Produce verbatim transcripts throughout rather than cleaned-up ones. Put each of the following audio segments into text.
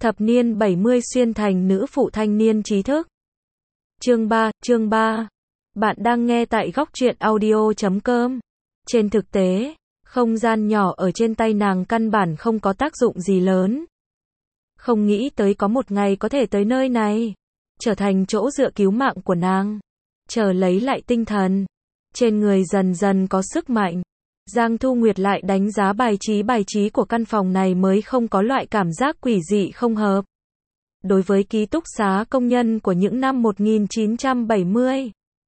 Thập niên bảy mươi xuyên thành nữ phụ thanh niên trí thức. Chương ba, chương ba. Bạn đang nghe tại góc truyện audio chấm com. Trên thực tế, không gian nhỏ ở trên tay nàng căn bản không có tác dụng gì lớn. Không nghĩ tới có một ngày có thể tới nơi này, trở thành chỗ dựa cứu mạng của nàng. Chờ lấy lại tinh thần, trên người dần dần có sức mạnh. Giang Thu Nguyệt lại đánh giá bài trí bài trí của căn phòng này mới không có loại cảm giác quỷ dị không hợp. Đối với ký túc xá công nhân của những năm một nghìn chín trăm bảy mươi,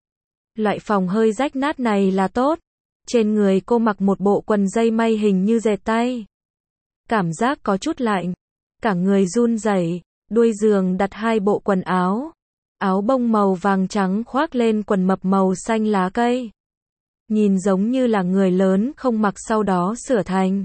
loại phòng hơi rách nát này là tốt. Trên người cô mặc một bộ quần dây may hình như dệt tay. Cảm giác có chút lạnh, cả người run rẩy. Đuôi giường đặt hai bộ quần áo. Áo bông màu vàng trắng khoác lên quần mập màu xanh lá cây. Nhìn giống như là người lớn không mặc sau đó sửa thành.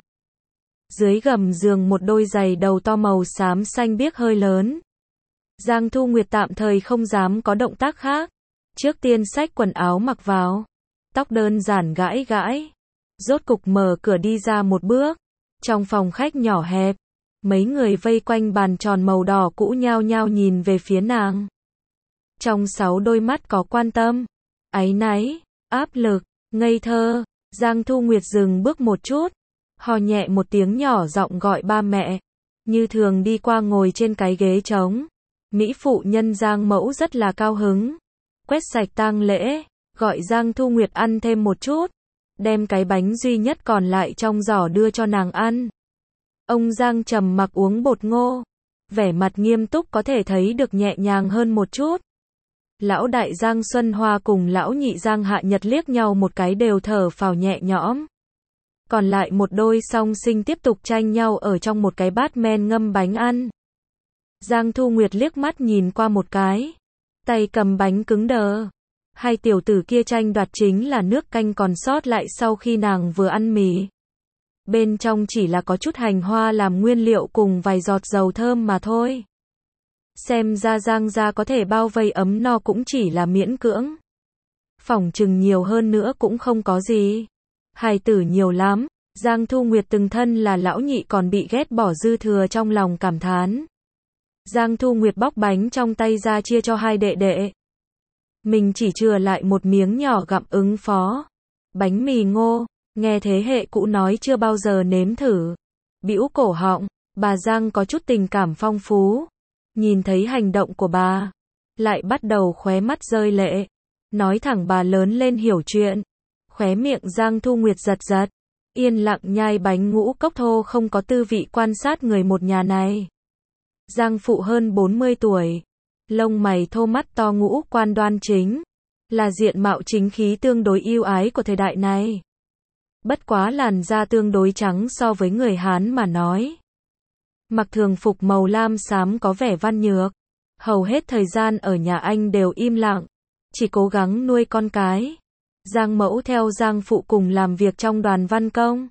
Dưới gầm giường một đôi giày đầu to màu xám xanh biếc hơi lớn. Giang Thu Nguyệt tạm thời không dám có động tác khác. Trước tiên xách quần áo mặc vào. Tóc đơn giản gãi gãi. Rốt cục mở cửa đi ra một bước. Trong phòng khách nhỏ hẹp, mấy người vây quanh bàn tròn màu đỏ cũ nhao nhao nhìn về phía nàng. Trong sáu đôi mắt có quan tâm, áy náy, áp lực, ngây thơ. Giang Thu Nguyệt dừng bước một chút, hò nhẹ một tiếng nhỏ giọng gọi ba mẹ. Như thường đi qua ngồi trên cái ghế trống. Mỹ phụ nhân Giang Mẫu rất là cao hứng. Quét sạch tang lễ, gọi Giang Thu Nguyệt ăn thêm một chút. Đem cái bánh duy nhất còn lại trong giỏ đưa cho nàng ăn. Ông Giang trầm mặc uống bột ngô. Vẻ mặt nghiêm túc có thể thấy được nhẹ nhàng hơn một chút. Lão đại Giang Xuân Hoa cùng lão nhị Giang Hạ Nhật liếc nhau một cái đều thở phào nhẹ nhõm. Còn lại một đôi song sinh tiếp tục tranh nhau ở trong một cái bát men ngâm bánh ăn. Giang Thu Nguyệt liếc mắt nhìn qua một cái. Tay cầm bánh cứng đờ. Hai tiểu tử kia tranh đoạt chính là nước canh còn sót lại sau khi nàng vừa ăn mì. Bên trong chỉ là có chút hành hoa làm nguyên liệu cùng vài giọt dầu thơm mà thôi. Xem ra Giang gia có thể bao vây ấm no cũng chỉ là miễn cưỡng. Phỏng chừng nhiều hơn nữa cũng không có gì. Hài tử nhiều lắm. Giang Thu Nguyệt từng thân là lão nhị còn bị ghét bỏ dư thừa trong lòng cảm thán. Giang Thu Nguyệt bóc bánh trong tay ra chia cho hai đệ đệ. Mình chỉ chừa lại một miếng nhỏ gặm ứng phó. Bánh mì ngô, nghe thế hệ cũ nói chưa bao giờ nếm thử. Bĩu cổ họng, bà Giang có chút tình cảm phong phú. Nhìn thấy hành động của bà, lại bắt đầu khóe mắt rơi lệ. Nói thẳng bà lớn lên hiểu chuyện. Khóe miệng Giang Thu Nguyệt giật giật. Yên lặng nhai bánh ngũ cốc thô không có tư vị quan sát người một nhà này. Giang phụ hơn bốn mươi tuổi. Lông mày thô mắt to ngũ quan đoan chính. Là diện mạo chính khí tương đối ưu ái của thời đại này. Bất quá làn da tương đối trắng so với người Hán mà nói. Mặc thường phục màu lam xám có vẻ văn nhược. Hầu hết thời gian ở nhà anh đều im lặng. Chỉ cố gắng nuôi con cái. Giang Mẫu theo Giang phụ cùng làm việc trong đoàn văn công.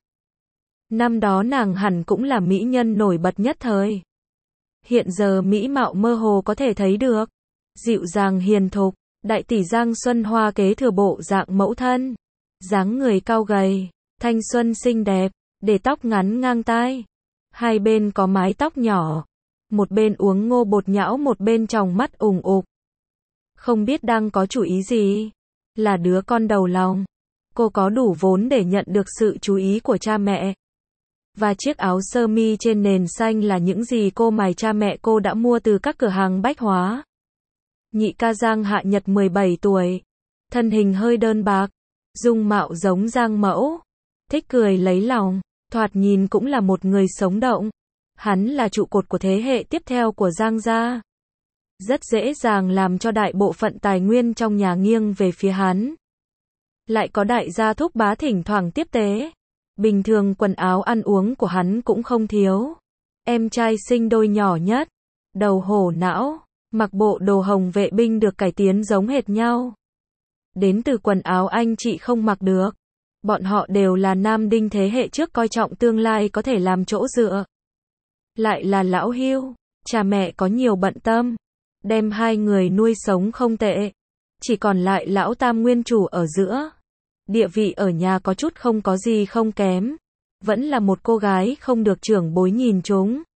Năm đó nàng hẳn cũng là mỹ nhân nổi bật nhất thời. Hiện giờ mỹ mạo mơ hồ có thể thấy được. Dịu dàng hiền thục, đại tỷ Giang Xuân Hoa kế thừa bộ dạng mẫu thân. Dáng người cao gầy, thanh xuân xinh đẹp, để tóc ngắn ngang tai. Hai bên có mái tóc nhỏ. Một bên uống ngô bột nhão một bên tròng mắt ủng ục. Không biết đang có chủ ý gì. Là đứa con đầu lòng. Cô có đủ vốn để nhận được sự chú ý của cha mẹ. Và chiếc áo sơ mi trên nền xanh là những gì cô mài cha mẹ cô đã mua từ các cửa hàng bách hóa. Nhị ca Giang Hạ Nhật mười bảy tuổi. Thân hình hơi đơn bạc. Dung mạo giống Giang Mẫu. Thích cười lấy lòng. Thoạt nhìn cũng là một người sống động. Hắn là trụ cột của thế hệ tiếp theo của Giang gia. Rất dễ dàng làm cho đại bộ phận tài nguyên trong nhà nghiêng về phía hắn. Lại có đại gia thúc bá thỉnh thoảng tiếp tế. Bình thường quần áo ăn uống của hắn cũng không thiếu. Em trai sinh đôi nhỏ nhất. Đầu hổ não. Mặc bộ đồ hồng vệ binh được cải tiến giống hệt nhau. Đến từ quần áo anh chị không mặc được. Bọn họ đều là nam đinh thế hệ trước coi trọng tương lai có thể làm chỗ dựa. Lại là lão hưu. Cha mẹ có nhiều bận tâm. Đem hai người nuôi sống không tệ. Chỉ còn lại lão tam nguyên chủ ở giữa. Địa vị ở nhà có chút không có gì không kém. Vẫn là một cô gái không được trưởng bối nhìn chúng.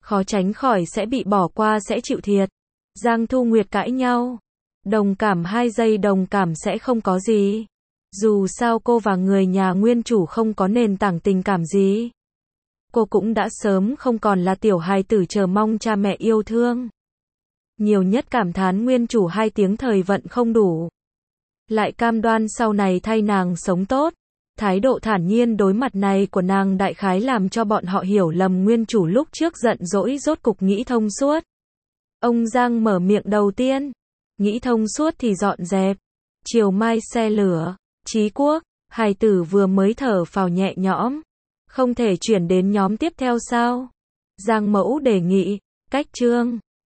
khó tránh khỏi sẽ bị bỏ qua sẽ chịu thiệt. Giang Thu Nguyệt cãi nhau. Đồng cảm hai giây đồng cảm sẽ không có gì. Dù sao cô và người nhà nguyên chủ không có nền tảng tình cảm gì. Cô cũng đã sớm không còn là tiểu hài tử chờ mong cha mẹ yêu thương. Nhiều nhất cảm thán nguyên chủ hai tiếng thời vận không đủ. Lại cam đoan sau này thay nàng sống tốt. Thái độ thản nhiên đối mặt này của nàng đại khái làm cho bọn họ hiểu lầm nguyên chủ lúc trước giận dỗi rốt cục nghĩ thông suốt. Ông Giang mở miệng đầu tiên. Nghĩ thông suốt thì dọn dẹp. Chiều mai xe lửa. Chí Quốc, hài tử vừa mới thở phào nhẹ nhõm. Không thể chuyển đến nhóm tiếp theo sao? Giang Mẫu đề nghị. Cách chương.